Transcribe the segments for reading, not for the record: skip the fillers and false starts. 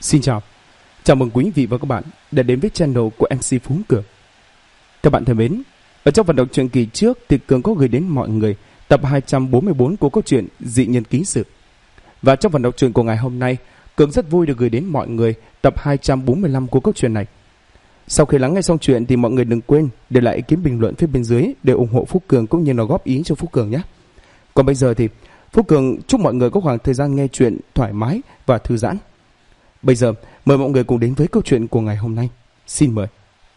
Xin chào mừng quý vị và các bạn đã đến với channel của MC Phú Cường. Các bạn thân mến, ở trong phần đọc truyện kỳ trước thì Cường có gửi đến mọi người tập 244 của câu chuyện Dị Nhân Ký Sự. Và trong phần đọc truyện của ngày hôm nay, Cường rất vui được gửi đến mọi người tập 245 của câu chuyện này. Sau khi lắng nghe xong chuyện thì mọi người đừng quên để lại ý kiến bình luận phía bên dưới để ủng hộ Phú Cường cũng như là góp ý cho Phú Cường nhé. Còn bây giờ thì Phú Cường chúc mọi người có khoảng thời gian nghe chuyện thoải mái và thư giãn. Bây giờ mời mọi người cùng đến với câu chuyện của ngày hôm nay. Xin mời.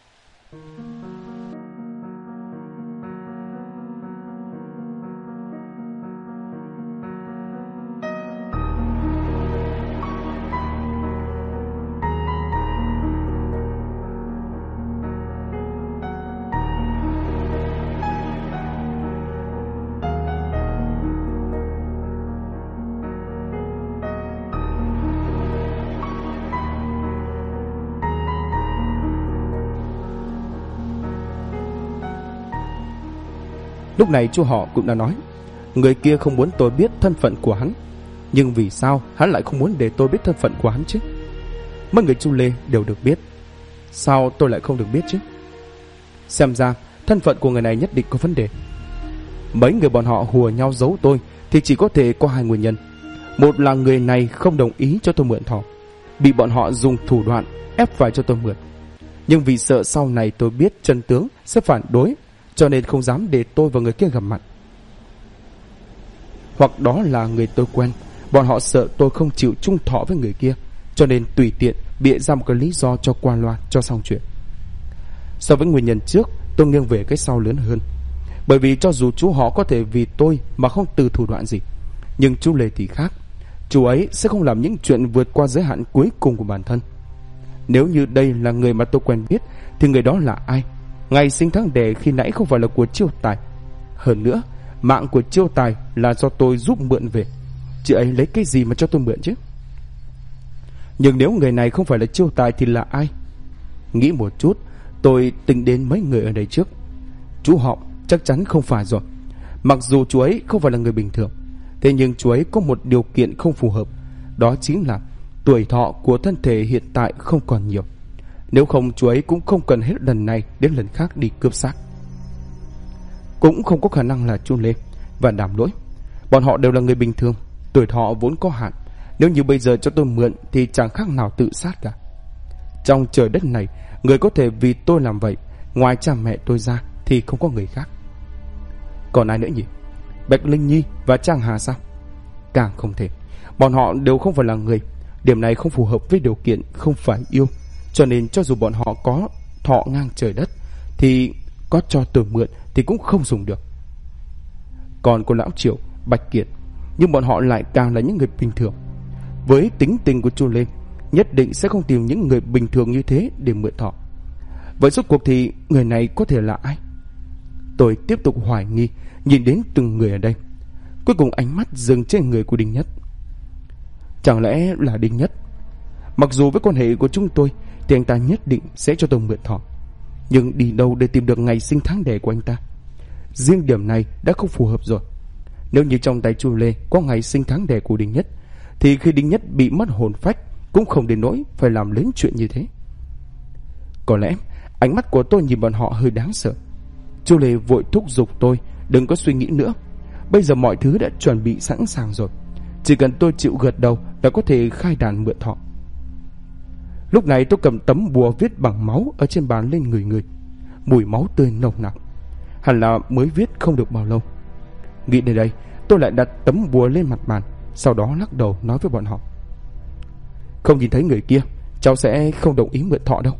Lúc này chú họ cũng đã nói, người kia không muốn tôi biết thân phận của hắn. Nhưng vì sao hắn lại không muốn để tôi biết thân phận của hắn chứ? Mấy người Chu Lê đều được biết, sao tôi lại không được biết chứ? Xem ra thân phận của người này nhất định có vấn đề. Mấy người bọn họ hùa nhau giấu tôi thì chỉ có thể có hai nguyên nhân. Một là người này không đồng ý cho tôi mượn thỏ, bị bọn họ dùng thủ đoạn ép phải cho tôi mượn. Nhưng vì sợ sau này tôi biết chân tướng sẽ phản đối, cho nên không dám để tôi và người kia gặp mặt. Hoặc đó là người tôi quen, bọn họ sợ tôi không chịu chung thọ với người kia, cho nên tùy tiện bịa ra một cái lý do cho qua loa cho xong chuyện. So với nguyên nhân trước, tôi nghiêng về cái sau lớn hơn. Bởi vì cho dù chú họ có thể vì tôi mà không từ thủ đoạn gì, nhưng chú Lê thì khác. Chú ấy sẽ không làm những chuyện vượt qua giới hạn cuối cùng của bản thân. Nếu như đây là người mà tôi quen biết thì người đó là ai? Ngày sinh tháng đẻ khi nãy không phải là của Chiêu Tài. Hơn nữa, mạng của Chiêu Tài là do tôi giúp mượn về. Chị ấy lấy cái gì mà cho tôi mượn chứ? Nhưng nếu người này không phải là Chiêu Tài thì là ai? Nghĩ một chút, tôi tính đến mấy người ở đây trước. Chú họ chắc chắn không phải rồi. Mặc dù chú ấy không phải là người bình thường, thế nhưng chú ấy có một điều kiện không phù hợp. Đó chính là tuổi thọ của thân thể hiện tại không còn nhiều. Nếu không chú ấy cũng không cần hết lần này đến lần khác đi cướp xác. Cũng không có khả năng là Chu Lê và Đàm Lỗi. Bọn họ đều là người bình thường, tuổi thọ vốn có hạn. Nếu như bây giờ cho tôi mượn thì chẳng khác nào tự sát cả. Trong trời đất này, người có thể vì tôi làm vậy, ngoài cha mẹ tôi ra thì không có người khác. Còn ai nữa nhỉ? Bạch Linh Nhi và Trang Hà sao? Càng không thể. Bọn họ đều không phải là người. Điểm này không phù hợp với điều kiện không phải yêu. Cho nên cho dù bọn họ có thọ ngang trời đất thì có cho tôi mượn thì cũng không dùng được. Còn cô Lão Triệu, Bạch Kiệt, nhưng bọn họ lại càng là những người bình thường. Với tính tình của Chu Lê, nhất định sẽ không tìm những người bình thường như thế để mượn thọ. Vậy rốt cuộc thì người này có thể là ai? Tôi tiếp tục hoài nghi, nhìn đến từng người ở đây. Cuối cùng ánh mắt dừng trên người của Đinh Nhất. Chẳng lẽ là Đinh Nhất? Mặc dù với quan hệ của chúng tôi thì anh ta nhất định sẽ cho tôi mượn thọ, nhưng đi đâu để tìm được ngày sinh tháng đẻ của anh ta? Riêng điểm này đã không phù hợp rồi. Nếu như trong tay Chu Lê có ngày sinh tháng đẻ của Đinh Nhất thì khi Đinh Nhất bị mất hồn phách cũng không đến nỗi phải làm lớn chuyện như thế. Có lẽ ánh mắt của tôi nhìn bọn họ hơi đáng sợ. Chu Lê vội thúc giục tôi đừng có suy nghĩ nữa. Bây giờ mọi thứ đã chuẩn bị sẵn sàng rồi, chỉ cần tôi chịu gật đầu là có thể khai đàn mượn thọ. Lúc này tôi cầm tấm bùa viết bằng máu ở trên bàn lên người. Mùi máu tươi nồng nặc, hẳn là mới viết không được bao lâu. Nghĩ đến đây, tôi lại đặt tấm bùa lên mặt bàn, sau đó lắc đầu nói với bọn họ, không nhìn thấy người kia, cháu sẽ không đồng ý mượn thọ đâu.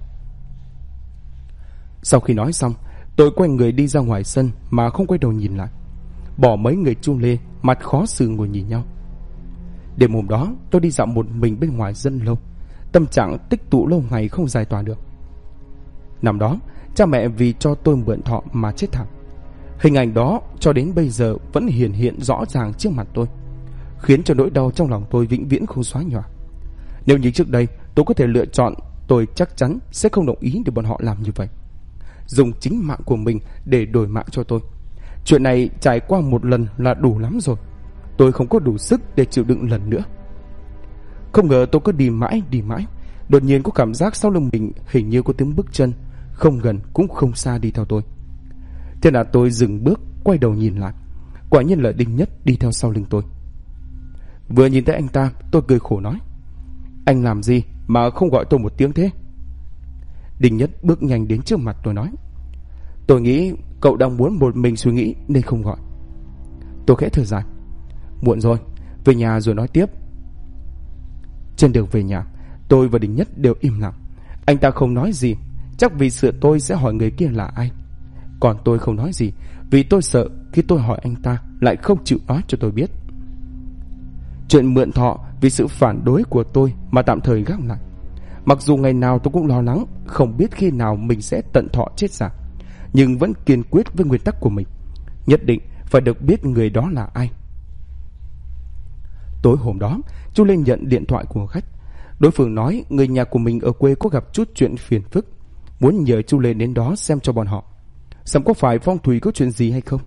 Sau khi nói xong, tôi quay người đi ra ngoài sân mà không quay đầu nhìn lại. Bỏ mấy người Chu Lê mặt khó xử ngồi nhìn nhau. Đêm hôm đó tôi đi dạo một mình bên ngoài dân lâu. Tâm trạng tích tụ lâu ngày không giải tỏa được. Năm đó cha mẹ vì cho tôi mượn thọ mà chết thảm. Hình ảnh đó cho đến bây giờ vẫn hiển hiện rõ ràng trước mặt tôi, khiến cho nỗi đau trong lòng tôi vĩnh viễn không xóa nhòa. Nếu như trước đây tôi có thể lựa chọn, tôi chắc chắn sẽ không đồng ý để bọn họ làm như vậy, dùng chính mạng của mình để đổi mạng cho tôi. Chuyện này trải qua một lần là đủ lắm rồi. Tôi không có đủ sức để chịu đựng lần nữa. Không ngờ tôi cứ đi mãi Đột nhiên có cảm giác sau lưng mình hình như có tiếng bước chân, không gần cũng không xa đi theo tôi. Thế là tôi dừng bước, quay đầu nhìn lại. Quả nhiên là Đinh Nhất đi theo sau lưng tôi. Vừa nhìn thấy anh ta, tôi cười khổ nói: Anh làm gì mà không gọi tôi một tiếng thế? Đinh Nhất bước nhanh đến trước mặt tôi nói: Tôi nghĩ cậu đang muốn một mình suy nghĩ nên không gọi. Tôi khẽ thở dài: Muộn rồi, về nhà rồi nói tiếp. Trên đường về nhà, tôi và Đinh Nhất đều im lặng. Anh ta không nói gì, chắc vì sợ tôi sẽ hỏi người kia là ai. Còn tôi không nói gì vì tôi sợ khi tôi hỏi anh ta lại không chịu nói cho tôi biết. Chuyện mượn thọ vì sự phản đối của tôi mà tạm thời gác lại. Mặc dù ngày nào tôi cũng lo lắng không biết khi nào mình sẽ tận thọ chết giả, nhưng vẫn kiên quyết với nguyên tắc của mình, nhất định phải được biết người đó là ai. Tối hôm đó, chú lên nhận điện thoại của khách. Đối phương nói người nhà của mình ở quê có gặp chút chuyện phiền phức, muốn nhờ chú Lê đến đó xem cho bọn họ, xem có phải phong thủy có chuyện gì hay không.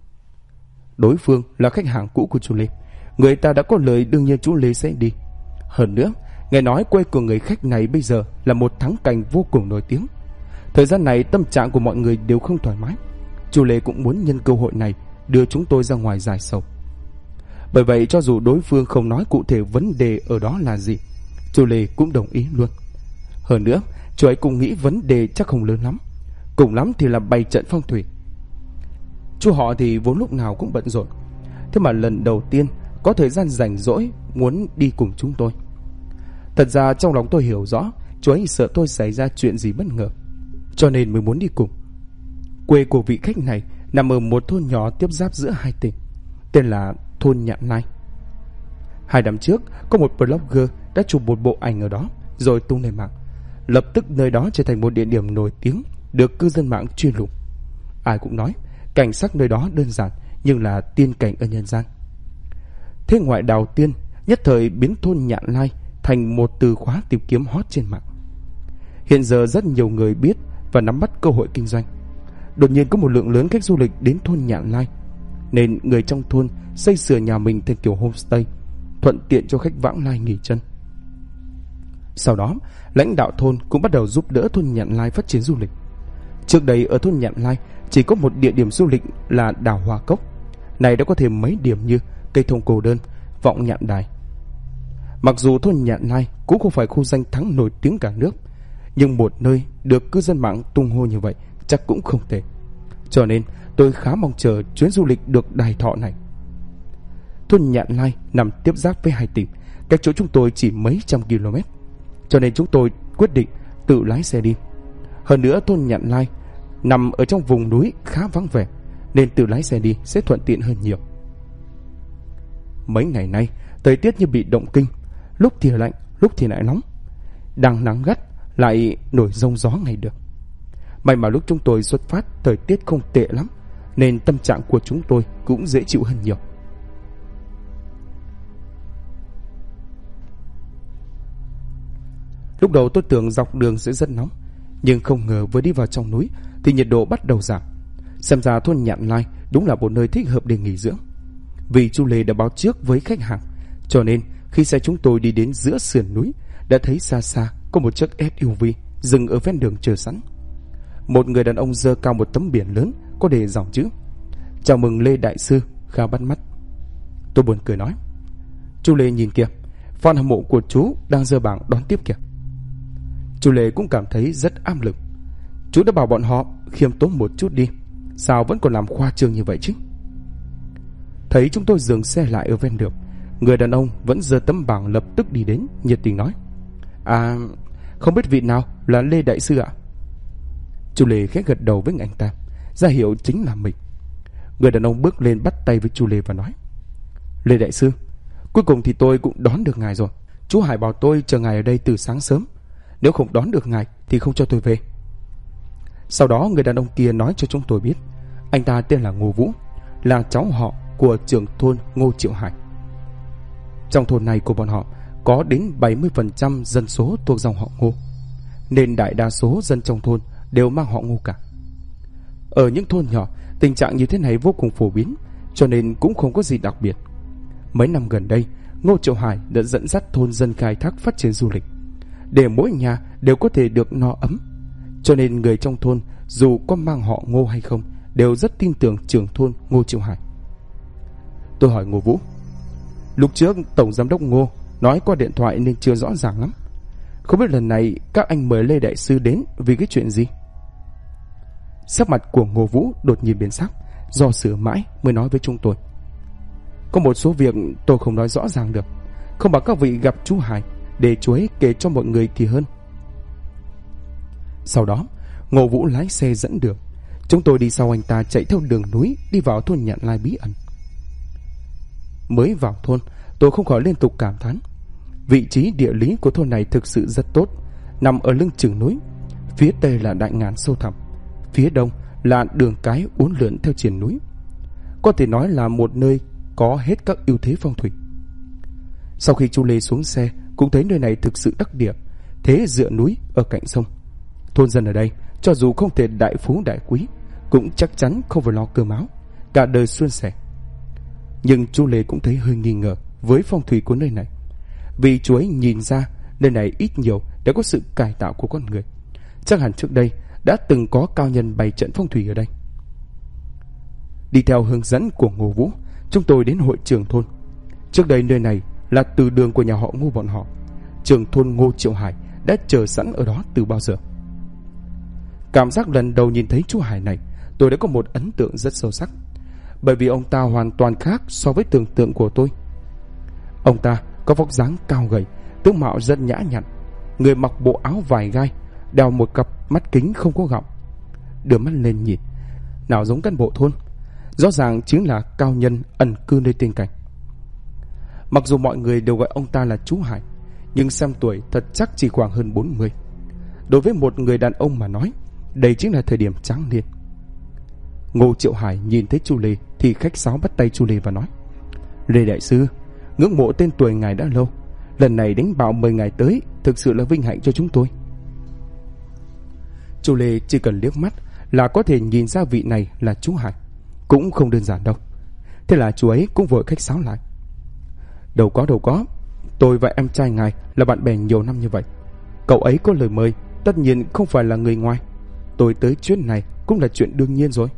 Đối phương là khách hàng cũ của chú Lê, người ta đã có lời đương nhiên chú Lê sẽ đi. Hơn nữa, nghe nói quê của người khách này bây giờ là một thắng cảnh vô cùng nổi tiếng. Thời gian này tâm trạng của mọi người đều không thoải mái. Chú Lê cũng muốn nhân cơ hội này đưa chúng tôi ra ngoài giải sầu. Bởi vậy cho dù đối phương không nói cụ thể vấn đề ở đó là gì, chú Lê cũng đồng ý luôn. Hơn nữa, chú ấy cũng nghĩ vấn đề chắc không lớn lắm, cùng lắm thì là bày trận phong thủy. Chú họ thì vốn lúc nào cũng bận rộn, thế mà lần đầu tiên có thời gian rảnh rỗi muốn đi cùng chúng tôi. Thật ra trong lòng tôi hiểu rõ chú ấy sợ tôi xảy ra chuyện gì bất ngờ, cho nên mới muốn đi cùng. Quê của vị khách này nằm ở một thôn nhỏ tiếp giáp giữa hai tỉnh, tên là thôn Nhạn Lai. 2 năm trước có một blogger đã chụp một bộ ảnh ở đó rồi tung lên mạng. Lập tức nơi đó trở thành một địa điểm nổi tiếng, được cư dân mạng truy lùng. Ai cũng nói cảnh sắc nơi đó đơn giản nhưng là tiên cảnh ở nhân gian. Thế ngoại đào tiên nhất thời biến thôn Nhạn Lai thành một từ khóa tìm kiếm hot trên mạng. Hiện giờ rất nhiều người biết và nắm bắt cơ hội kinh doanh. Đột nhiên có một lượng lớn khách du lịch đến thôn Nhạn Lai, nên người trong thôn xây sửa nhà mình thành kiểu homestay, thuận tiện cho khách vãng lai nghỉ chân. Sau đó, lãnh đạo thôn cũng bắt đầu giúp đỡ thôn Nhạn Lai phát triển du lịch. Trước đây ở thôn Nhạn Lai chỉ có một địa điểm du lịch là đảo Hoa Cốc, này đã có thêm mấy điểm như cây thông Cô Đơn, Vọng Nhạn Đài. Mặc dù thôn Nhạn Lai cũng không phải khu danh thắng nổi tiếng cả nước, nhưng một nơi được cư dân mạng tung hô như vậy chắc cũng không tệ. Cho nên tôi khá mong chờ chuyến du lịch được đài thọ này. Thôn Nhạn Lai nằm tiếp giáp với hai tỉnh, cách chỗ chúng tôi chỉ mấy trăm km, cho nên chúng tôi quyết định tự lái xe đi. Hơn nữa thôn Nhạn Lai nằm ở trong vùng núi khá vắng vẻ, nên tự lái xe đi sẽ thuận tiện hơn nhiều. Mấy ngày nay thời tiết như bị động kinh, lúc thì lạnh lúc thì lại nóng, đang nắng gắt lại nổi giông gió ngày được. May mà lúc chúng tôi xuất phát thời tiết không tệ lắm, nên tâm trạng của chúng tôi cũng dễ chịu hơn nhiều. Lúc đầu tôi tưởng dọc đường sẽ rất nóng, nhưng không ngờ vừa đi vào trong núi thì nhiệt độ bắt đầu giảm. Xem ra thôn Nhạn Lai đúng là một nơi thích hợp để nghỉ dưỡng. Vì chú Lê đã báo trước với khách hàng, cho nên khi xe chúng tôi đi đến giữa sườn núi, đã thấy xa xa có một chiếc SUV dừng ở ven đường chờ sẵn. Một người đàn ông giơ cao một tấm biển lớn có đề dòng chữ "Chào mừng Lê Đại Sư", khá bắt mắt. Tôi buồn cười nói: "Chú Lê nhìn kìa, fan hâm mộ của chú đang giơ bảng đón tiếp kìa." Chú Lê cũng cảm thấy rất áp lực. Chú đã bảo bọn họ khiêm tốn một chút đi, sao vẫn còn làm khoa trương như vậy chứ? Thấy chúng tôi dừng xe lại ở ven đường, người đàn ông vẫn giơ tấm bảng lập tức đi đến, nhiệt tình nói: "À, không biết vị nào là Lê Đại Sư ạ?" Chú Lê khẽ gật đầu với anh ta, ra hiệu chính là mình. Người đàn ông bước lên bắt tay với chú Lê và nói: "Lê Đại Sư, cuối cùng thì tôi cũng đón được ngài rồi. Chú Hải bảo tôi chờ ngài ở đây từ sáng sớm, nếu không đón được ngài thì không cho tôi về." Sau đó người đàn ông kia nói cho chúng tôi biết anh ta tên là Ngô Vũ, là cháu họ của trưởng thôn Ngô Triệu Hải. Trong thôn này của bọn họ có đến 70% dân số thuộc dòng họ Ngô, nên đại đa số dân trong thôn đều mang họ Ngô cả. Ở những thôn nhỏ, tình trạng như thế này vô cùng phổ biến, cho nên cũng không có gì đặc biệt. Mấy năm gần đây, Ngô Triệu Hải đã dẫn dắt thôn dân khai thác phát triển du lịch. để mỗi nhà đều có thể được no ấm. Cho nên người trong thôn dù có mang họ Ngô hay không đều rất tin tưởng trưởng thôn Ngô Triệu Hải. Tôi hỏi Ngô Vũ: lúc trước tổng giám đốc Ngô nói qua điện thoại nên chưa rõ ràng lắm, không biết lần này các anh mời Lê đại sư đến vì cái chuyện gì? Sắc mặt của Ngô Vũ đột nhiên biến sắc, do dự mãi mới nói với chúng tôi: có một số việc tôi không nói rõ ràng được, không bằng các vị gặp chú Hải để chú ấy kể cho mọi người thì hơn. Sau đó Ngô Vũ lái xe dẫn đường, chúng tôi đi sau anh ta chạy theo đường núi đi vào thôn Nhạn Lai bí ẩn. Mới vào thôn, tôi không khỏi liên tục cảm thán vị trí địa lý của thôn này thực sự rất tốt, nằm ở lưng chừng núi. Phía tây là đại ngàn sâu thẳm, phía đông là đường cái uốn lượn theo triền núi, có thể nói là một nơi có hết các ưu thế phong thủy. Sau khi chu Lê xuống xe cũng thấy nơi này thực sự đắc địa, thế dựa núi ở cạnh sông. Thôn dân ở đây cho dù không thể đại phú đại quý cũng chắc chắn không phải lo cơm áo, cả đời suôn sẻ. Nhưng chu Lê cũng thấy hơi nghi ngờ với phong thủy của nơi này, vì chú ấy nhìn ra nơi này ít nhiều đã có sự cải tạo của con người, chắc hẳn trước đây đã từng có cao nhân bày trận phong thủy ở đây. Đi theo hướng dẫn của Ngô Vũ, chúng tôi đến hội trường thôn. Trước đây nơi này là từ đường của nhà họ Ngô bọn họ. Trưởng thôn Ngô Triệu Hải đã chờ sẵn ở đó từ bao giờ. Cảm giác lần đầu nhìn thấy chú Hải này, tôi đã có một ấn tượng rất sâu sắc, bởi vì ông ta hoàn toàn khác so với tưởng tượng của tôi. Ông ta có vóc dáng cao gầy, tướng mạo rất nhã nhặn, người mặc bộ áo vải gai, đeo một cặp mắt kính không có gọng, đưa mắt lên nhìn, nào giống cán bộ thôn, rõ ràng chính là cao nhân ẩn cư nơi tiên cảnh. Mặc dù mọi người đều gọi ông ta là chú Hải, nhưng xem tuổi thật chắc chỉ khoảng hơn 40. Đối với một người đàn ông mà nói, đây chính là thời điểm tráng niên. Ngô Triệu Hải nhìn thấy chu Lê thì khách sáo bắt tay chu Lê và nói: Lê đại sư, ngưỡng mộ tên tuổi ngài đã lâu, lần này đánh bạo mời ngài tới thực sự là vinh hạnh cho chúng tôi. Chu Lê chỉ cần liếc mắt là có thể nhìn ra vị này là chú Hải, cũng không đơn giản đâu. Thế là chú ấy cũng vội khách sáo lại: Đâu có, tôi và em trai ngài là bạn bè nhiều năm như vậy, cậu ấy có lời mời tất nhiên không phải là người ngoài, tôi tới chuyến này cũng là chuyện đương nhiên rồi.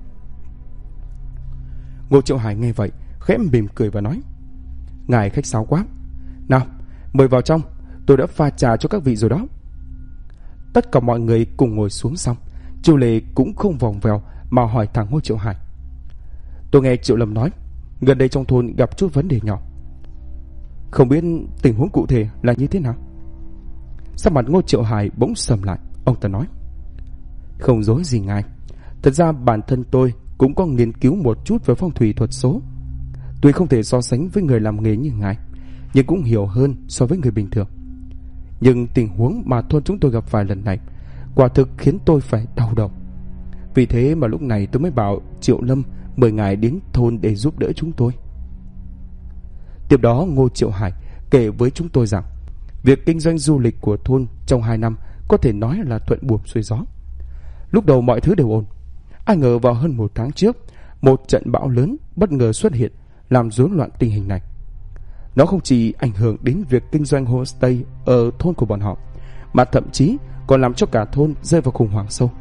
Ngô Triệu Hải nghe vậy khẽ mỉm cười và nói: Ngài khách sáo quá, nào mời vào trong, tôi đã pha trà cho các vị rồi đó. Tất cả mọi người cùng ngồi xuống xong, Chu Lê cũng không vòng vèo mà hỏi thẳng Ngô Triệu Hải: Tôi nghe Triệu Lâm nói gần đây trong thôn gặp chút vấn đề nhỏ, không biết tình huống cụ thể là như thế nào? Sắc mặt Ngô Triệu Hải bỗng sầm lại, ông ta nói: Không dối gì ngài, thật ra bản thân tôi cũng có nghiên cứu một chút về phong thủy thuật số. Tuy không thể so sánh với người làm nghề như ngài, nhưng cũng hiểu hơn so với người bình thường. Nhưng tình huống mà thôn chúng tôi gặp phải lần này quả thực khiến tôi phải đau đầu. Vì thế mà lúc này tôi mới bảo Triệu Lâm mời ngài đến thôn để giúp đỡ chúng tôi. Tiếp đó Ngô Triệu Hải kể với chúng tôi rằng việc kinh doanh du lịch của thôn trong 2 năm có thể nói là thuận buồm xuôi gió. Lúc đầu mọi thứ đều ổn, ai ngờ vào hơn 1 tháng trước, một trận bão lớn bất ngờ xuất hiện làm rối loạn tình hình này. Nó không chỉ ảnh hưởng đến việc kinh doanh homestay ở thôn của bọn họ, mà thậm chí còn làm cho cả thôn rơi vào khủng hoảng sâu.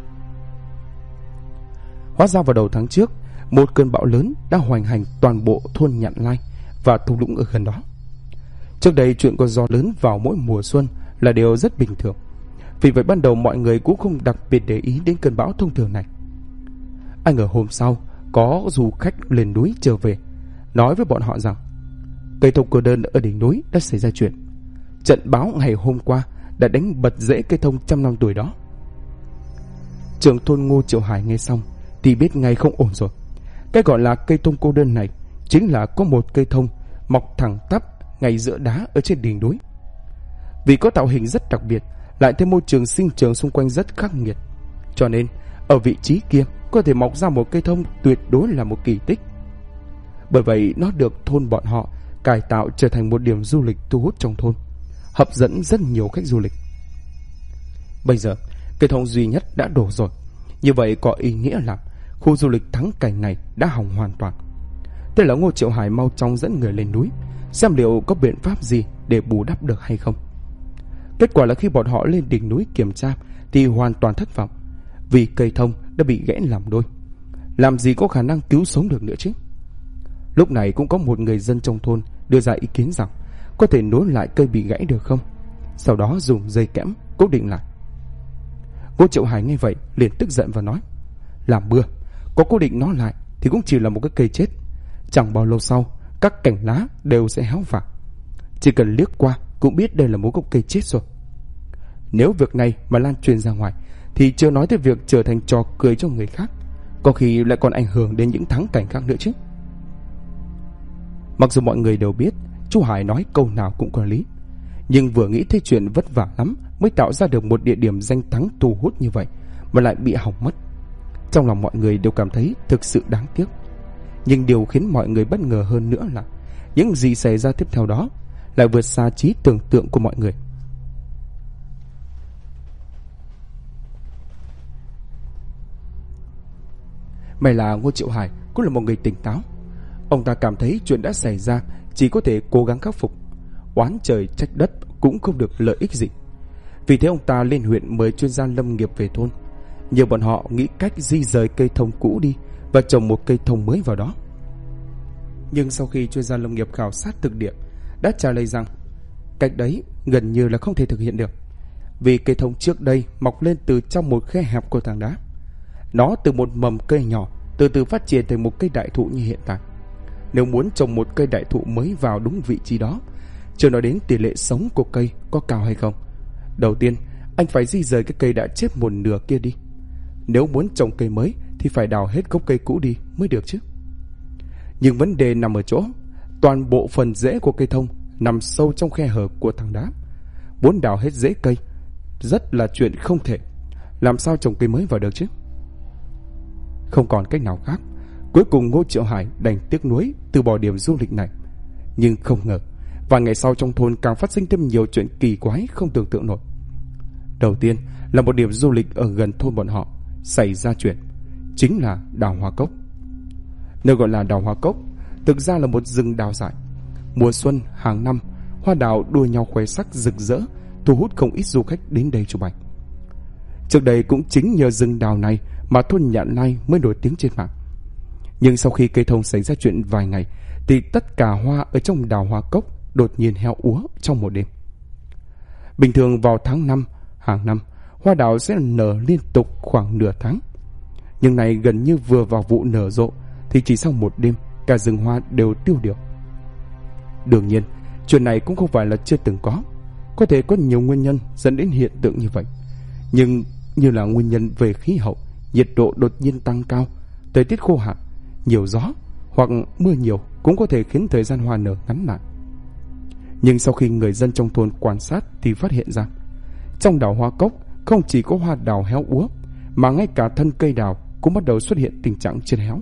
Hóa ra vào đầu tháng trước, một cơn bão lớn đã hoành hành toàn bộ thôn Nhạn Lai và thung lũng ở gần đó. Trước đây chuyện có gió lớn vào mỗi mùa xuân là điều rất bình thường, vì vậy ban đầu mọi người cũng không đặc biệt để ý đến cơn bão thông thường này. Ai ngờ hôm sau có du khách lên núi trở về, nói với bọn họ rằng cây thông cô đơn ở đỉnh núi đã xảy ra chuyện. Trận bão ngày hôm qua đã đánh bật rễ cây thông trăm năm tuổi đó. Trưởng thôn Ngô Triệu Hải nghe xong thì biết ngay không ổn rồi. Cái gọi là cây thông cô đơn này chính là có một cây thông mọc thẳng tắp ngay giữa đá ở trên đỉnh núi. Vì có tạo hình rất đặc biệt, lại thêm môi trường sinh trưởng xung quanh rất khắc nghiệt, cho nên ở vị trí kia có thể mọc ra một cây thông tuyệt đối là một kỳ tích. Bởi vậy nó được thôn bọn họ cải tạo trở thành một điểm du lịch thu hút trong thôn, hấp dẫn rất nhiều khách du lịch. Bây giờ cây thông duy nhất đã đổ rồi, như vậy có ý nghĩa là khu du lịch thắng cảnh này đã hỏng hoàn toàn. Thế là Ngô Triệu Hải mau chóng dẫn người lên núi xem liệu có biện pháp gì để bù đắp được hay không. Kết quả là khi bọn họ lên đỉnh núi kiểm tra thì hoàn toàn thất vọng, vì cây thông đã bị gãy làm đôi. Làm gì có khả năng cứu sống được nữa chứ. Lúc này cũng có một người dân trong thôn đưa ra ý kiến rằng có thể nối lại cây bị gãy được không, sau đó dùng dây kẽm cố định lại. Ngô Triệu Hải nghe vậy liền tức giận và nói: làm bừa, có cố định nó lại thì cũng chỉ là một cái cây chết. Chẳng bao lâu sau các cành lá đều sẽ héo vàng, chỉ cần liếc qua cũng biết đây là một gốc cây chết rồi. Nếu việc này mà lan truyền ra ngoài thì chưa nói tới việc trở thành trò cười cho người khác, có khi lại còn ảnh hưởng đến những thắng cảnh khác nữa chứ. Mặc dù mọi người đều biết chú Hải nói câu nào cũng có lý, nhưng vừa nghĩ tới chuyện vất vả lắm mới tạo ra được một địa điểm danh thắng thu hút như vậy mà lại bị hỏng mất, trong lòng mọi người đều cảm thấy thực sự đáng tiếc. Nhưng điều khiến mọi người bất ngờ hơn nữa là những gì xảy ra tiếp theo đó lại vượt xa trí tưởng tượng của mọi người. May là Ngô Triệu Hải cũng là một người tỉnh táo. Ông ta cảm thấy chuyện đã xảy ra chỉ có thể cố gắng khắc phục, oán trời trách đất cũng không được lợi ích gì. Vì thế ông ta lên huyện mời chuyên gia lâm nghiệp về thôn, nhờ bọn họ nghĩ cách di rời cây thông cũ đi và trồng một cây thông mới vào đó. Nhưng sau khi chuyên gia lâm nghiệp khảo sát thực địa đã trả lời rằng cách đấy gần như là không thể thực hiện được, vì cây thông trước đây mọc lên từ trong một khe hẹp của tảng đá. Nó từ một mầm cây nhỏ từ từ phát triển thành một cây đại thụ như hiện tại. Nếu muốn trồng một cây đại thụ mới vào đúng vị trí đó, chưa nói đến tỷ lệ sống của cây có cao hay không, đầu tiên anh phải di rời cái cây đã chết một nửa kia đi. Nếu muốn trồng cây mới thì phải đào hết gốc cây cũ đi mới được chứ. Nhưng vấn đề nằm ở chỗ toàn bộ phần rễ của cây thông nằm sâu trong khe hở của tảng đá. Muốn đào hết rễ cây rất là chuyện không thể. Làm sao trồng cây mới vào được chứ? Không còn cách nào khác, cuối cùng Ngô Triệu Hải đành tiếc nuối từ bỏ điểm du lịch này. Nhưng không ngờ vài ngày sau trong thôn càng phát sinh thêm nhiều chuyện kỳ quái không tưởng tượng nổi. Đầu tiên là một điểm du lịch ở gần thôn bọn họ xảy ra chuyện, chính là đào hoa cốc. Nơi gọi là đào hoa cốc thực ra là một rừng đào dại. Mùa xuân hàng năm, hoa đào đua nhau khoe sắc rực rỡ, thu hút không ít du khách đến đây chụp ảnh. Trước đây cũng chính nhờ rừng đào này mà thôn Nhạn Lai mới nổi tiếng trên mạng. Nhưng sau khi cây thông xảy ra chuyện vài ngày thì tất cả hoa ở trong đào hoa cốc đột nhiên héo úa trong một đêm. Bình thường vào tháng 5 hàng năm, hoa đào sẽ nở liên tục khoảng nửa tháng. Nhưng này gần như vừa vào vụ nở rộ thì chỉ sau một đêm cả rừng hoa đều tiêu điều. Đương nhiên chuyện này cũng không phải là chưa từng có thể có nhiều nguyên nhân dẫn đến hiện tượng như vậy. Nhưng như là nguyên nhân về khí hậu, nhiệt độ đột nhiên tăng cao, thời tiết khô hạn, nhiều gió hoặc mưa nhiều cũng có thể khiến thời gian hoa nở ngắn lại. Nhưng sau khi người dân trong thôn quan sát thì phát hiện ra trong đào hoa cốc không chỉ có hoa đào héo úa mà ngay cả thân cây đào cũng bắt đầu xuất hiện tình trạng chết héo.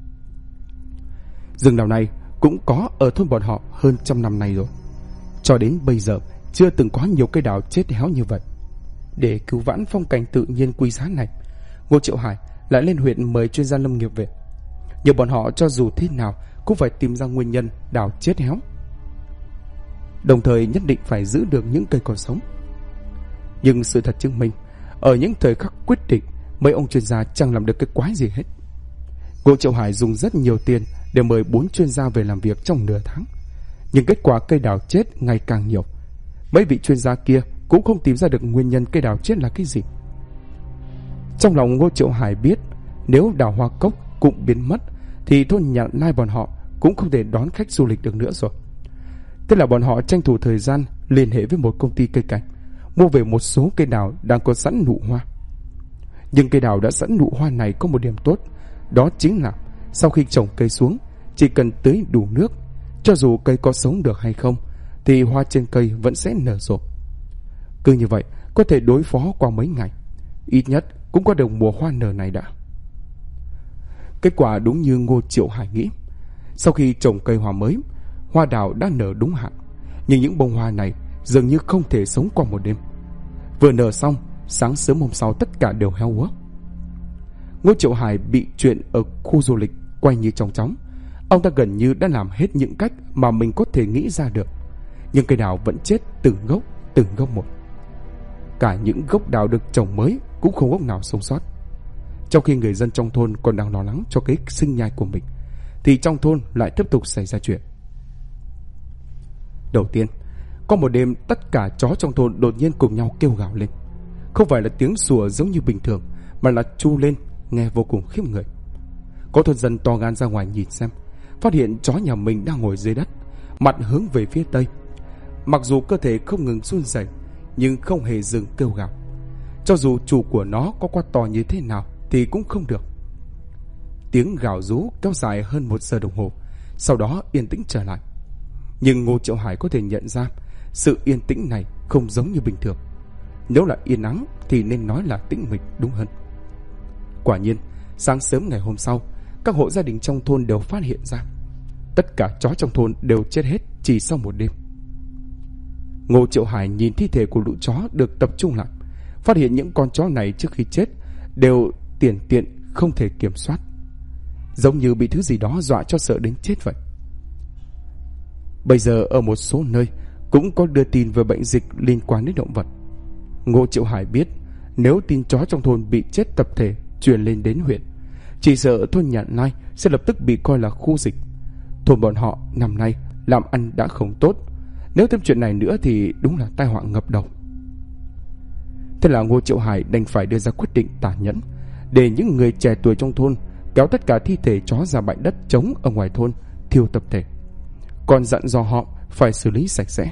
Rừng đào này cũng có ở thôn bọn họ hơn 100 năm nay rồi. Cho đến bây giờ chưa từng có nhiều cây đào chết héo như vậy. Để cứu vãn phong cảnh tự nhiên quý giá này, Ngô Triệu Hải lại lên huyện mời chuyên gia lâm nghiệp về, nhờ bọn họ cho dù thế nào cũng phải tìm ra nguyên nhân đào chết héo, đồng thời nhất định phải giữ được những cây còn sống. Nhưng sự thật chứng minh, ở những thời khắc quyết định, mấy ông chuyên gia chẳng làm được cái quái gì hết. Ngô Triệu Hải dùng rất nhiều tiền để mời 4 chuyên gia về làm việc trong nửa tháng, nhưng kết quả cây đào chết ngày càng nhiều. Mấy vị chuyên gia kia cũng không tìm ra được nguyên nhân cây đào chết là cái gì. Trong lòng Ngô Triệu Hải biết, nếu đào hoa cốc cũng biến mất thì thôn Nhạn Lai bọn họ cũng không thể đón khách du lịch được nữa rồi. Thế là bọn họ tranh thủ thời gian liên hệ với một công ty cây cảnh, mua về một số cây đào đang có sẵn nụ hoa. Nhưng cây đào đã sẵn nụ hoa này có một điểm tốt, đó chính là sau khi trồng cây xuống, chỉ cần tưới đủ nước, cho dù cây có sống được hay không thì hoa trên cây vẫn sẽ nở rộ. Cứ như vậy có thể đối phó qua mấy ngày, ít nhất cũng có được mùa hoa nở này đã. Kết quả đúng như Ngô Triệu Hải nghĩ. Sau khi trồng cây hoa mới, hoa đào đã nở đúng hạn, nhưng những bông hoa này dường như không thể sống qua một đêm. Vừa nở xong, sáng sớm hôm sau tất cả đều héo úa. Ngô Triệu Hải bị chuyện ở khu du lịch quay như trong chóng. Ông ta gần như đã làm hết những cách mà mình có thể nghĩ ra được, nhưng cây đào vẫn chết từng gốc một. cả những gốc đào được trồng mới cũng không gốc nào sống sót. Trong khi người dân trong thôn còn đang lo lắng cho cái sinh nhai của mình, thì trong thôn lại tiếp tục xảy ra chuyện. Đầu tiên, có một đêm tất cả chó trong thôn đột nhiên cùng nhau kêu gào lên. Không phải là tiếng sủa giống như bình thường, mà là tru lên, nghe vô cùng khiếp người. Có thôn dân to gan ra ngoài nhìn xem, phát hiện chó nhà mình đang ngồi dưới đất, mặt hướng về phía tây. Mặc dù cơ thể không ngừng run rẩy, nhưng không hề dừng kêu gào. Cho dù chủ của nó có quát to như thế nào thì cũng không được. Tiếng gào rú kéo dài hơn 1 giờ đồng hồ, sau đó yên tĩnh trở lại. Nhưng Ngô Triệu Hải có thể nhận ra sự yên tĩnh này không giống như bình thường. Nếu là yên ắng thì nên nói là tĩnh mịch đúng hơn. Quả nhiên, sáng sớm ngày hôm sau, các hộ gia đình trong thôn đều phát hiện ra tất cả chó trong thôn đều chết hết chỉ sau một đêm. Ngô Triệu Hải nhìn thi thể của lũ chó được tập trung lại, phát hiện những con chó này trước khi chết đều tiền tiện không thể kiểm soát, giống như bị thứ gì đó dọa cho sợ đến chết vậy. Bây giờ ở một số nơi cũng có đưa tin về bệnh dịch liên quan đến động vật. Ngô Triệu Hải biết nếu tin chó trong thôn bị chết tập thể truyền lên đến huyện, chỉ sợ thôn Nhạn Lai sẽ lập tức bị coi là khu dịch. Thôn bọn họ năm nay làm ăn đã không tốt, nếu thêm chuyện này nữa thì đúng là tai họa ngập đầu. Thế là Ngô Triệu Hải đành phải đưa ra quyết định tàn nhẫn, để những người trẻ tuổi trong thôn kéo tất cả thi thể chó ra bãi đất trống ở ngoài thôn thiêu tập thể, còn dặn dò họ phải xử lý sạch sẽ.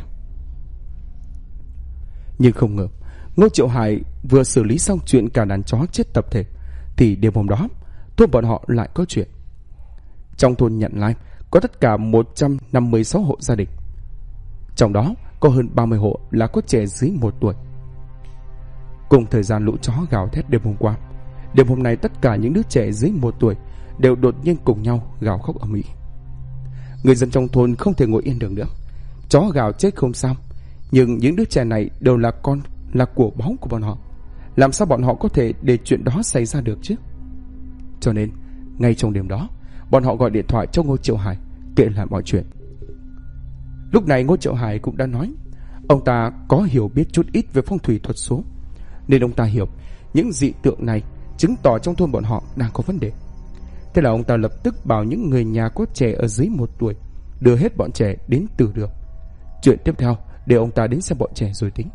Nhưng không ngờ, Ngô Triệu Hải vừa xử lý xong chuyện cả đàn chó chết tập thể thì đêm hôm đó thôn bọn họ lại có chuyện. Trong thôn Nhạn Lai có tất cả 156 hộ gia đình, trong đó có hơn 30 hộ là có trẻ dưới 1 tuổi. Cùng thời gian lũ chó gào thét đêm hôm qua, đêm hôm nay tất cả những đứa trẻ dưới 1 tuổi đều đột nhiên cùng nhau gào khóc ầm ĩ. Người dân trong thôn không thể ngồi yên được nữa. Chó gào chết không sao, nhưng những đứa trẻ này đều là của báu của bọn họ. Làm sao bọn họ có thể để chuyện đó xảy ra được chứ? Cho nên ngay trong đêm đó, bọn họ gọi điện thoại cho Ngô Triệu Hải kể lại mọi chuyện. Lúc này Ngô Triệu Hải cũng đã nói ông ta có hiểu biết chút ít về phong thủy thuật số, nên ông ta hiểu những dị tượng này chứng tỏ trong thôn bọn họ đang có vấn đề. Thế là ông ta lập tức bảo những người nhà có trẻ ở dưới 1 tuổi đưa hết bọn trẻ đến Từ Đường. Chuyện tiếp theo để ông ta đến xem bọn trẻ rồi tính.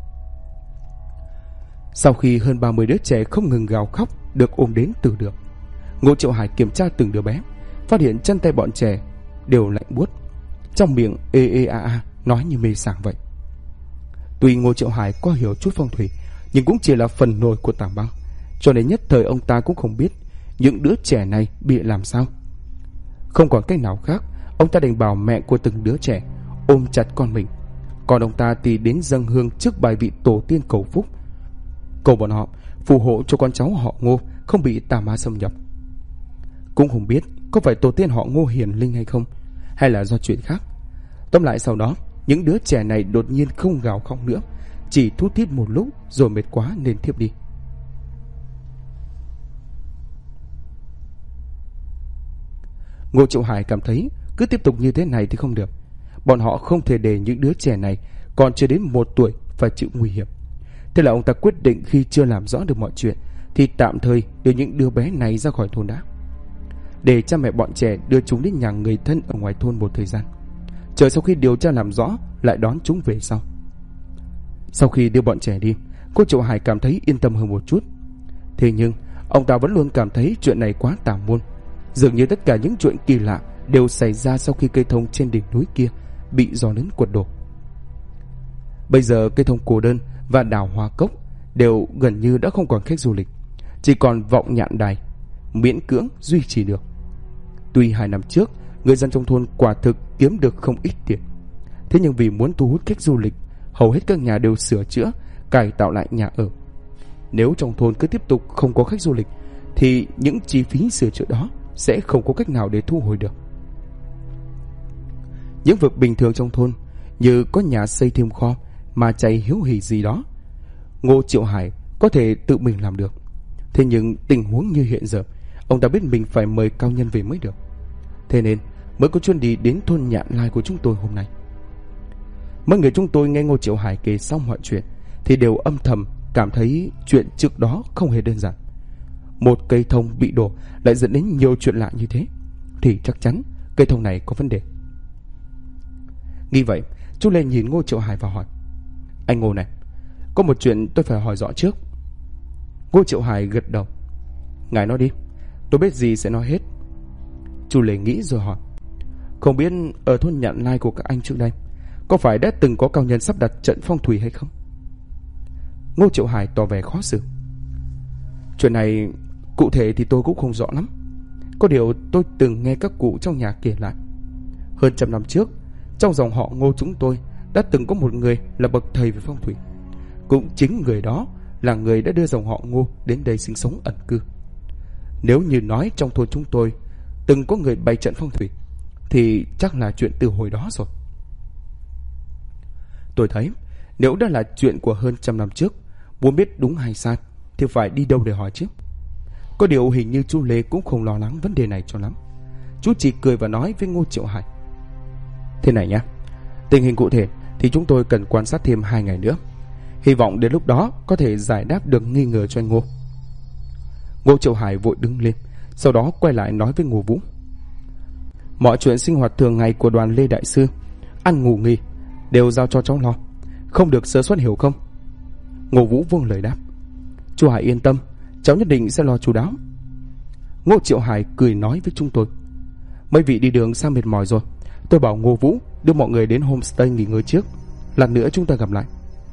Sau khi hơn 30 đứa trẻ không ngừng gào khóc được ôm đến Từ Đường, Ngô Triệu Hải kiểm tra từng đứa bé, phát hiện chân tay bọn trẻ đều lạnh buốt, trong miệng ê ê a a nói như mê sảng vậy. Tuy Ngô Triệu Hải có hiểu chút phong thủy, nhưng cũng chỉ là phần nổi của tảng băng, cho nên nhất thời ông ta cũng không biết những đứa trẻ này bị làm sao. Không còn cách nào khác, ông ta đành bảo mẹ của từng đứa trẻ ôm chặt con mình, còn ông ta thì đến dâng hương trước bài vị tổ tiên cầu phúc, cầu bọn họ phù hộ cho con cháu họ Ngô không bị tà ma xâm nhập. Cũng không biết có phải tổ tiên họ Ngô hiền linh hay không, hay là do chuyện khác. Tóm lại sau đó, những đứa trẻ này đột nhiên không gào khóc nữa, chỉ thút thít một lúc rồi mệt quá nên thiếp đi. Ngô Triệu Hải cảm thấy cứ tiếp tục như thế này thì không được. Bọn họ không thể để những đứa trẻ này còn chưa đến 1 tuổi phải chịu nguy hiểm. Thế là ông ta quyết định khi chưa làm rõ được mọi chuyện thì tạm thời đưa những đứa bé này ra khỏi thôn đã, để cha mẹ bọn trẻ đưa chúng đến nhà người thân ở ngoài thôn một thời gian, chờ sau khi điều tra làm rõ lại đón chúng về sau. Sau khi đưa bọn trẻ đi, cô Triệu Hải cảm thấy yên tâm hơn một chút. Thế nhưng ông ta vẫn luôn cảm thấy chuyện này quá tà môn. Dường như tất cả những chuyện kỳ lạ đều xảy ra sau khi cây thông trên đỉnh núi kia bị gió lớn quật đổ. Bây giờ cây thông Cô Đơn và đảo Hoa Cốc đều gần như đã không còn khách du lịch, chỉ còn Vọng Nhạn Đài miễn cưỡng duy trì được. Tuy 2 năm trước người dân trong thôn quả thực kiếm được không ít tiền, thế nhưng vì muốn thu hút khách du lịch, hầu hết các nhà đều sửa chữa, cải tạo lại nhà ở. Nếu trong thôn cứ tiếp tục không có khách du lịch thì những chi phí sửa chữa đó sẽ không có cách nào để thu hồi được. Những việc bình thường trong thôn như có nhà xây thêm kho, mà chạy hiếu hỉ gì đó, Ngô Triệu Hải có thể tự mình làm được. Thế nhưng tình huống như hiện giờ, ông ta biết mình phải mời cao nhân về mới được. Thế nên mới có chuyến đi đến thôn Nhạn Lai của chúng tôi hôm nay. Mấy người chúng tôi nghe Ngô Triệu Hải kể xong mọi chuyện thì đều âm thầm cảm thấy chuyện trước đó không hề đơn giản. Một cây thông bị đổ lại dẫn đến nhiều chuyện lạ như thế, thì chắc chắn cây thông này có vấn đề. Nghĩ vậy, chú Lê nhìn Ngô Triệu Hải và hỏi: Anh Ngô này, có một chuyện tôi phải hỏi rõ trước. Ngô Triệu Hải gật đầu: Ngài nói đi, tôi biết gì sẽ nói hết. Chú Lê nghĩ rồi hỏi: Không biết ở thôn Nhạn Lai của các anh trước đây có phải đã từng có cao nhân sắp đặt trận phong thủy hay không? Ngô Triệu Hải tỏ vẻ khó xử: Chuyện này cụ thể thì tôi cũng không rõ lắm. Có điều tôi từng nghe các cụ trong nhà kể lại, hơn 100 năm trước, trong dòng họ Ngô chúng tôi đã từng có một người là bậc thầy về phong thủy. Cũng chính người đó là người đã đưa dòng họ Ngô đến đây sinh sống ẩn cư. Nếu như nói trong thôn chúng tôi từng có người bày trận phong thủy, thì chắc là chuyện từ hồi đó rồi. Tôi thấy nếu đã là chuyện của hơn 100 năm trước, muốn biết đúng hay sai thì phải đi đâu để hỏi chứ. Có điều hình như chú Lê cũng không lo lắng vấn đề này cho lắm. Chú chỉ cười và nói với Ngô Triệu Hải: Thế này nhá, tình hình cụ thể thì chúng tôi cần quan sát thêm 2 ngày nữa. Hy vọng đến lúc đó có thể giải đáp được nghi ngờ cho anh Ngô. Ngô Triệu Hải vội đứng lên, sau đó quay lại nói với Ngô Vũ: Mọi chuyện sinh hoạt thường ngày của đoàn Lê Đại Sư, ăn ngủ nghỉ đều giao cho cháu lo, không được sơ suất, hiểu không? Ngô Vũ vâng lời đáp: Chú Hải yên tâm, cháu nhất định sẽ lo chu đáo. Ngô Triệu Hải cười nói với chúng tôi: Mấy vị đi đường xa mệt mỏi rồi, tôi bảo Ngô Vũ đưa mọi người đến homestay nghỉ ngơi trước, lát nữa chúng ta gặp lại.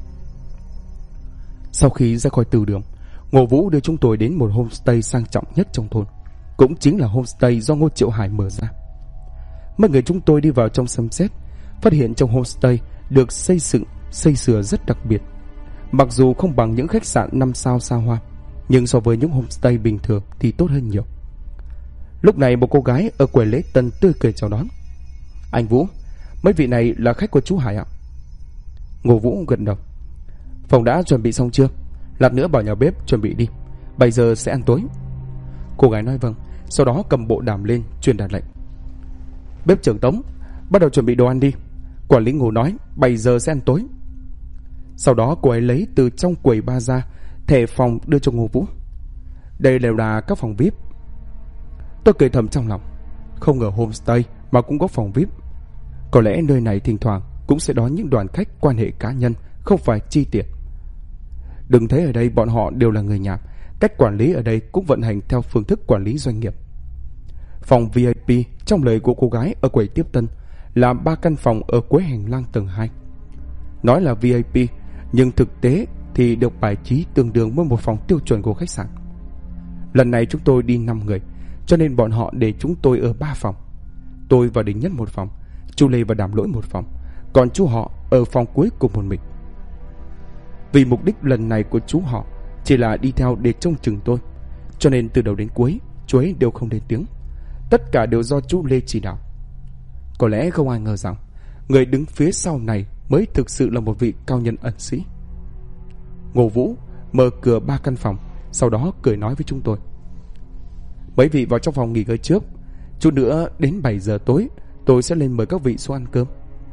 Sau khi ra khỏi từ đường, Ngô Vũ đưa chúng tôi đến một homestay sang trọng nhất trong thôn, cũng chính là homestay do Ngô Triệu Hải mở ra. Mấy người chúng tôi đi vào trong xem xét, phát hiện trong homestay được xây sửa rất đặc biệt. Mặc dù không bằng những khách sạn 5 sao xa hoa, nhưng so với những homestay bình thường thì tốt hơn nhiều. Lúc này một cô gái ở quầy lễ tân tươi cười chào đón: Anh Vũ, mấy vị này là khách của chú Hải ạ? Ngô Vũ gật đầu: Phòng đã chuẩn bị xong chưa? Lát nữa bảo nhà bếp chuẩn bị đi, 7 giờ sẽ ăn tối. Cô gái nói vâng, sau đó cầm bộ đàm lên truyền đạt lệnh: Bếp trưởng Tống, bắt đầu chuẩn bị đồ ăn đi. Quản lý Ngô nói 7 giờ sẽ ăn tối. Sau đó cô ấy lấy từ trong quầy ba ra thẻ phòng đưa cho Ngô Vũ. Đây đều là các phòng VIP. Tôi cười thầm trong lòng, không ngờ homestay mà cũng có phòng VIP. Có lẽ nơi này thỉnh thoảng cũng sẽ đón những đoàn khách quan hệ cá nhân, không phải chi tiền. Đừng thấy ở đây bọn họ đều là người nhà, cách quản lý ở đây cũng vận hành theo phương thức quản lý doanh nghiệp. Phòng VIP trong lời của cô gái ở quầy tiếp tân là 3 căn phòng ở cuối hành lang tầng 2. Nói là VIP, nhưng thực tế thì được bài trí tương đương với một phòng tiêu chuẩn của khách sạn. Lần này chúng tôi đi 5 người, cho nên bọn họ để chúng tôi ở 3 phòng. Tôi và Đình Nhất một phòng, chú Lê và Đàm Lỗi một phòng, còn chú họ ở phòng cuối cùng một mình. Vì mục đích lần này của chú họ chỉ là đi theo để trông chừng tôi, cho nên từ đầu đến cuối chú ấy đều không lên tiếng. Tất cả đều do chú Lê chỉ đạo. Có lẽ không ai ngờ rằng người đứng phía sau này mới thực sự là một vị cao nhân ẩn sĩ. Ngô Vũ mở cửa 3 căn phòng, sau đó cười nói với chúng tôi: Mấy vị vào trong phòng nghỉ ngơi trước, chút nữa đến 7 giờ tối tôi sẽ lên mời các vị xuống ăn cơm.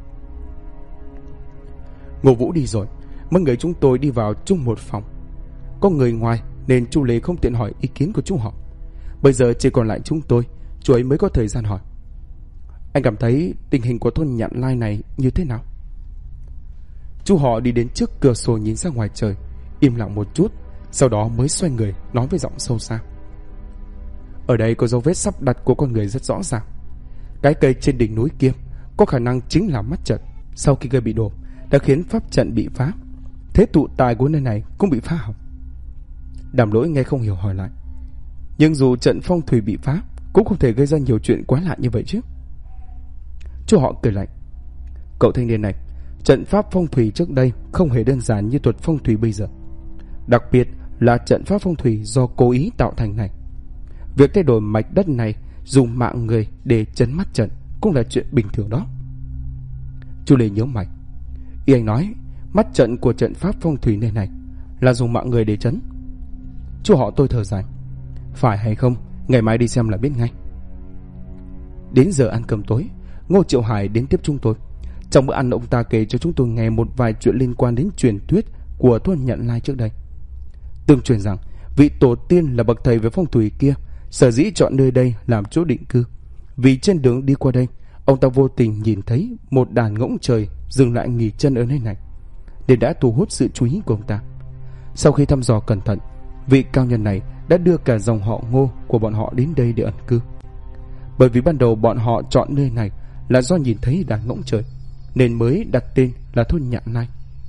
Ngô Vũ đi rồi, mấy người chúng tôi đi vào chung một phòng. Có người ngoài nên chú Lê không tiện hỏi ý kiến của chú họ. Bây giờ chỉ còn lại chúng tôi, chú ấy mới có thời gian hỏi: Anh cảm thấy tình hình của thôn Nhạn Lai này như thế nào? Chú họ đi đến trước cửa sổ nhìn ra ngoài trời, im lặng một chút, sau đó mới xoay người nói với giọng sâu xa: Ở đây có dấu vết sắp đặt của con người rất rõ ràng. Cái cây trên đỉnh núi kia có khả năng chính là mắt trận. Sau khi cây bị đổ đã khiến pháp trận bị phá, thế tụ tài của nơi này cũng bị phá hỏng. Đàm Lỗi nghe không hiểu hỏi lại: Nhưng dù trận phong thủy bị phá cũng không thể gây ra nhiều chuyện quá lạ như vậy chứ? Chú họ cười lạnh: Cậu thanh niên này, trận pháp phong thủy trước đây không hề đơn giản như thuật phong thủy bây giờ. Đặc biệt là trận pháp phong thủy do cố ý tạo thành này. Việc thay đổi mạch đất này dùng mạng người để trấn mắt trận cũng là chuyện bình thường đó. Chú Lê nhớ mày. Ý anh nói mắt trận của trận pháp phong thủy nơi này là dùng mạng người để trấn. Chú họ tôi thở dài: Phải hay không, ngày mai đi xem là biết ngay. Đến giờ ăn cơm tối, Ngô Triệu Hải đến tiếp chúng tôi. Trong bữa ăn, ông ta kể cho chúng tôi nghe một vài chuyện liên quan đến truyền thuyết của thôn Nhận Lai trước đây. Tương truyền rằng vị tổ tiên là bậc thầy về phong thủy kia sở dĩ chọn nơi đây làm chỗ định cư, vì trên đường đi qua đây, ông ta vô tình nhìn thấy một đàn ngỗng trời dừng lại nghỉ chân ở nơi này, nên đã thu hút sự chú ý của ông ta. Sau khi thăm dò cẩn thận, vị cao nhân này đã đưa cả dòng họ Ngô của bọn họ đến đây để ẩn cư. Bởi vì ban đầu bọn họ chọn nơi này là do nhìn thấy đàn ngỗng trời, nên mới đặt tên là thôn Nhạn Lai.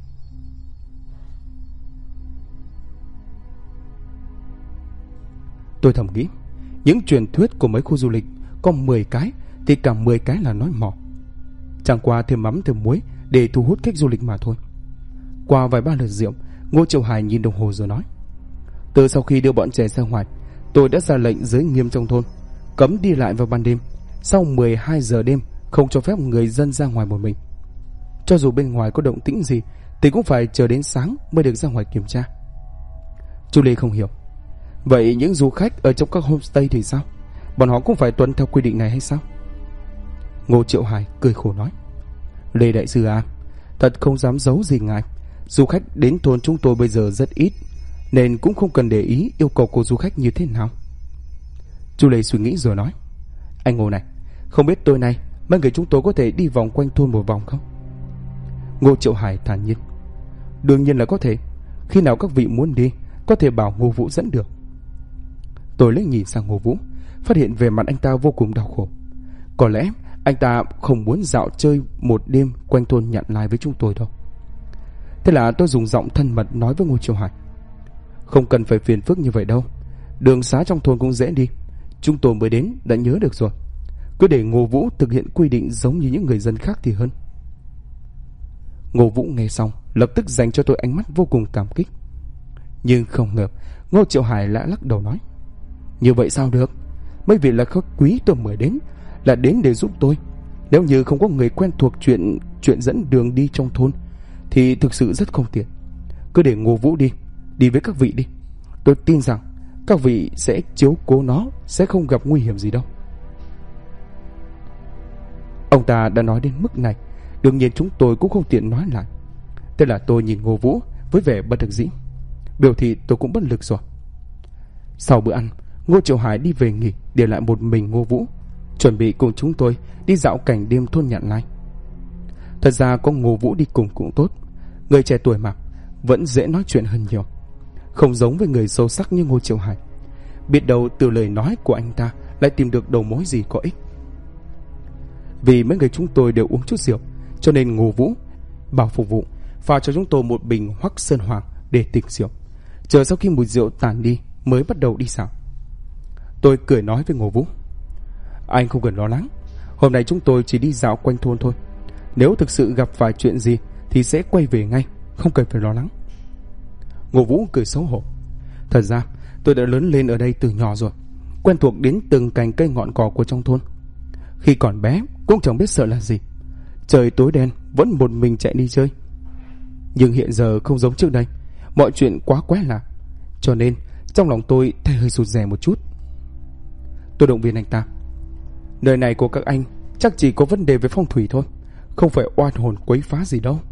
Tôi thầm nghĩ, những truyền thuyết của mấy khu du lịch có 10 cái thì cả 10 cái là nói mỏ, chẳng qua thêm mắm thêm muối để thu hút khách du lịch mà thôi. Qua vài ba lượt rượu, Ngô Triệu Hải nhìn đồng hồ rồi nói: từ sau khi đưa bọn trẻ ra ngoài, tôi đã ra lệnh giới nghiêm trong thôn, cấm đi lại vào ban đêm. Sau 12 giờ đêm không cho phép người dân ra ngoài một mình. Cho dù bên ngoài có động tĩnh gì thì cũng phải chờ đến sáng mới được ra ngoài kiểm tra. Chu Lê không hiểu, vậy những du khách ở trong các homestay thì sao? Bọn họ cũng phải tuân theo quy định này hay sao? Ngô Triệu Hải cười khổ nói: Lê đại sư à, thật không dám giấu gì ngài, du khách đến thôn chúng tôi bây giờ rất ít, nên cũng không cần để ý yêu cầu của du khách như thế nào. Chu Lê suy nghĩ rồi nói: anh Ngô này, không biết tối nay mấy người chúng tôi có thể đi vòng quanh thôn một vòng không? Ngô Triệu Hải thản nhiên: đương nhiên là có thể. Khi nào các vị muốn đi, có thể bảo Ngô Vũ dẫn được. Tôi liếc nhìn sang Ngô Vũ, phát hiện về mặt anh ta vô cùng đau khổ. Có lẽ anh ta không muốn dạo chơi một đêm quanh thôn Nhạn Lai với chúng tôi đâu. Thế là tôi dùng giọng thân mật nói với Ngô Triệu Hải: không cần phải phiền phức như vậy đâu, đường xá trong thôn cũng dễ đi, chúng tôi mới đến đã nhớ được rồi. Cứ để Ngô Vũ thực hiện quy định giống như những người dân khác thì hơn. Ngô Vũ nghe xong lập tức dành cho tôi ánh mắt vô cùng cảm kích. Nhưng không ngờ Ngô Triệu Hải lại lắc đầu nói: như vậy sao được, mấy vị là khách quý tôi mời đến, là đến để giúp tôi. Nếu như không có người quen thuộc chuyện dẫn đường đi trong thôn thì thực sự rất không tiện. Cứ để Ngô Vũ đi với các vị đi. Tôi tin rằng các vị sẽ chiếu cố nó, sẽ không gặp nguy hiểm gì đâu. Ông ta đã nói đến mức này, đương nhiên chúng tôi cũng không tiện nói lại. Thế là tôi nhìn Ngô Vũ với vẻ bất đắc dĩ, biểu thị tôi cũng bất lực rồi. Sau bữa ăn, Ngô Triệu Hải đi về nghỉ, để lại một mình Ngô Vũ chuẩn bị cùng chúng tôi đi dạo cảnh đêm thôn Nhạn Lai. Thật ra có Ngô Vũ đi cùng cũng tốt, người trẻ tuổi mà, vẫn dễ nói chuyện hơn nhiều, không giống với người sâu sắc như Ngô Triệu Hải. Biết đâu từ lời nói của anh ta lại tìm được đầu mối gì có ích. Vì mấy người chúng tôi đều uống chút rượu, cho nên Ngô Vũ bảo phục vụ pha cho chúng tôi một bình Hoắc Sơn Hoàng để tỉnh rượu, chờ sau khi mùi rượu tàn đi mới bắt đầu đi dạo. Tôi cười nói với Ngô Vũ: anh không cần lo lắng, hôm nay chúng tôi chỉ đi dạo quanh thôn thôi. Nếu thực sự gặp phải chuyện gì thì sẽ quay về ngay, không cần phải lo lắng. Ngô Vũ cười xấu hổ: thật ra tôi đã lớn lên ở đây từ nhỏ rồi, quen thuộc đến từng cành cây ngọn cỏ của trong thôn. Khi còn bé cũng chẳng biết sợ là gì, trời tối đen vẫn một mình chạy đi chơi. Nhưng hiện giờ không giống trước đây, mọi chuyện quá quái lạ, cho nên trong lòng tôi thấy hơi sụt rè một chút. Tôi động viên anh ta: nơi này của các anh chắc chỉ có vấn đề về phong thủy thôi, không phải oan hồn quấy phá gì đâu.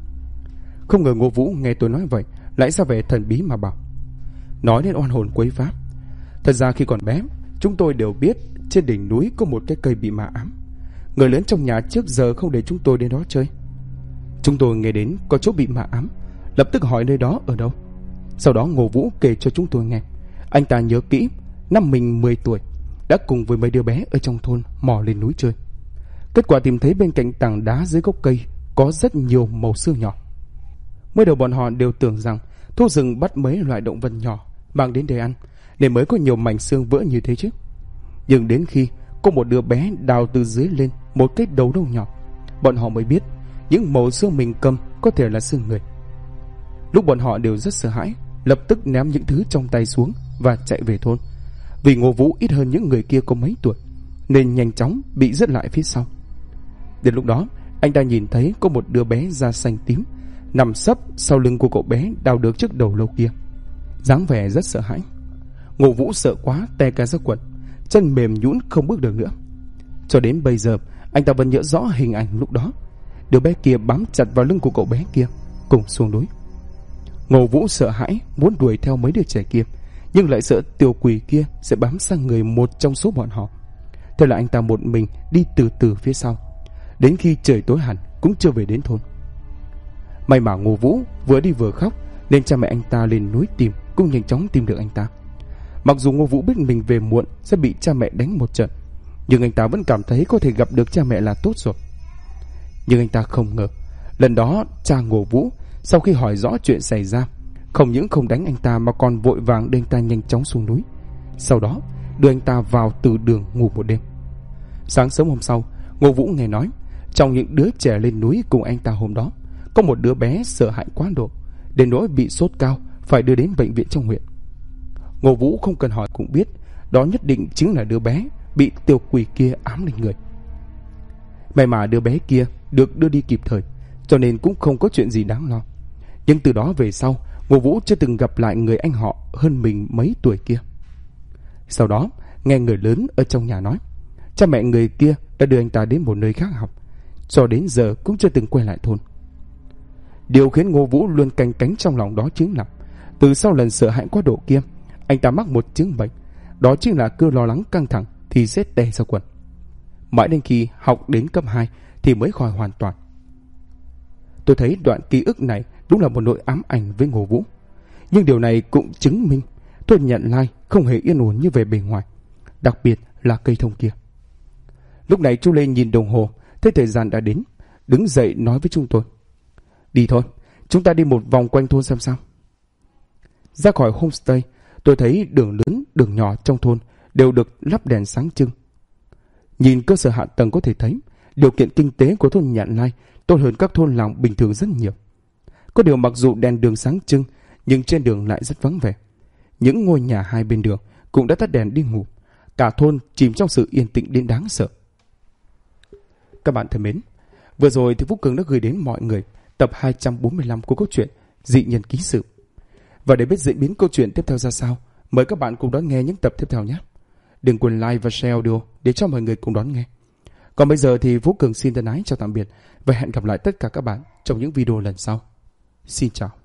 Không ngờ Ngô Vũ nghe tôi nói vậy lại ra vẻ thần bí mà bảo: nói đến oan hồn quấy phá, thật ra khi còn bé chúng tôi đều biết trên đỉnh núi có một cái cây bị ma ám. Người lớn trong nhà trước giờ không để chúng tôi đến đó chơi. Chúng tôi nghe đến có chỗ bị ma ám, lập tức hỏi nơi đó ở đâu. Sau đó Ngô Vũ kể cho chúng tôi nghe, anh ta nhớ kỹ năm mình 10 tuổi đã cùng với mấy đứa bé ở trong thôn mò lên núi chơi. Kết quả tìm thấy bên cạnh tảng đá dưới gốc cây có rất nhiều mẩu xương nhỏ. Mới đầu bọn họ đều tưởng rằng thú rừng bắt mấy loại động vật nhỏ mang đến để ăn nên mới có nhiều mảnh xương vỡ như thế chứ. Nhưng đến khi có một đứa bé đào từ dưới lên một cái đầu đâu nhỏ, bọn họ mới biết những mẩu xương mình cầm có thể là xương người. Lúc bọn họ đều rất sợ hãi, lập tức ném những thứ trong tay xuống và chạy về thôn. Vì Ngô Vũ ít hơn những người kia có mấy tuổi nên nhanh chóng bị rớt lại phía sau. Đến lúc đó anh ta nhìn thấy có một đứa bé da xanh tím nằm sấp sau lưng của cậu bé đào được trước đầu lâu kia, dáng vẻ rất sợ hãi. Ngô Vũ sợ quá tè cả ra quần, chân mềm nhũn không bước được nữa. Cho đến bây giờ anh ta vẫn nhớ rõ hình ảnh lúc đó, đứa bé kia bám chặt vào lưng của cậu bé kia cùng xuống núi. Ngô Vũ sợ hãi muốn đuổi theo mấy đứa trẻ kia, nhưng lại sợ tiểu quỷ kia sẽ bám sang người một trong số bọn họ. Thế là anh ta một mình đi từ từ phía sau, đến khi trời tối hẳn cũng chưa về đến thôn. May mà Ngô Vũ vừa đi vừa khóc, nên cha mẹ anh ta lên núi tìm cũng nhanh chóng tìm được anh ta. Mặc dù Ngô Vũ biết mình về muộn sẽ bị cha mẹ đánh một trận, nhưng anh ta vẫn cảm thấy có thể gặp được cha mẹ là tốt rồi. Nhưng anh ta không ngờ, lần đó cha Ngô Vũ sau khi hỏi rõ chuyện xảy ra, không những không đánh anh ta mà còn vội vàng đưa anh ta nhanh chóng xuống núi, sau đó đưa anh ta vào từ đường ngủ một đêm. Sáng sớm hôm sau, Ngô Vũ nghe nói trong những đứa trẻ lên núi cùng anh ta hôm đó, có một đứa bé sợ hãi quá độ, đến nỗi bị sốt cao phải đưa đến bệnh viện trong huyện. Ngô Vũ không cần hỏi cũng biết đó nhất định chính là đứa bé bị tiểu quỷ kia ám lên người. May mà đứa bé kia được đưa đi kịp thời, cho nên cũng không có chuyện gì đáng lo. Nhưng từ đó về sau, Ngô Vũ chưa từng gặp lại người anh họ hơn mình mấy tuổi kia. Sau đó, nghe người lớn ở trong nhà nói, cha mẹ người kia đã đưa anh ta đến một nơi khác học, cho đến giờ cũng chưa từng quay lại thôn. Điều khiến Ngô Vũ luôn canh cánh trong lòng đó chính là từ sau lần sợ hãi quá độ kia, anh ta mắc một chứng bệnh, đó chính là cứ lo lắng căng thẳng thì sẽ tè ra quần. Mãi đến khi học đến cấp 2 thì mới khỏi hoàn toàn. Tôi thấy đoạn ký ức này đúng là một nỗi ám ảnh với Ngô Vũ. Nhưng điều này cũng chứng minh Thôn Nhận Lai không hề yên ổn như về bề ngoài, đặc biệt là cây thông kia. Lúc này chú Lê nhìn đồng hồ, thấy thời gian đã đến, đứng dậy nói với chúng tôi, đi thôi, chúng ta đi một vòng quanh thôn xem sao. Ra khỏi homestay, tôi thấy đường lớn, đường nhỏ trong thôn đều được lắp đèn sáng trưng. Nhìn cơ sở hạ tầng có thể thấy điều kiện kinh tế của thôn Nhận Lai tốt hơn các thôn làng bình thường rất nhiều. Có điều mặc dù đèn đường sáng trưng, nhưng trên đường lại rất vắng vẻ. Những ngôi nhà hai bên đường cũng đã tắt đèn đi ngủ. Cả thôn chìm trong sự yên tĩnh đến đáng sợ. Các bạn thân mến, vừa rồi thì Vũ Cường đã gửi đến mọi người tập 245 của câu chuyện Dị Nhân Ký Sự. Và để biết diễn biến câu chuyện tiếp theo ra sao, mời các bạn cùng đón nghe những tập tiếp theo nhé. Đừng quên like và share audio để cho mọi người cùng đón nghe. Còn bây giờ thì Vũ Cường xin thân ái chào tạm biệt và hẹn gặp lại tất cả các bạn trong những video lần sau. Xin chào.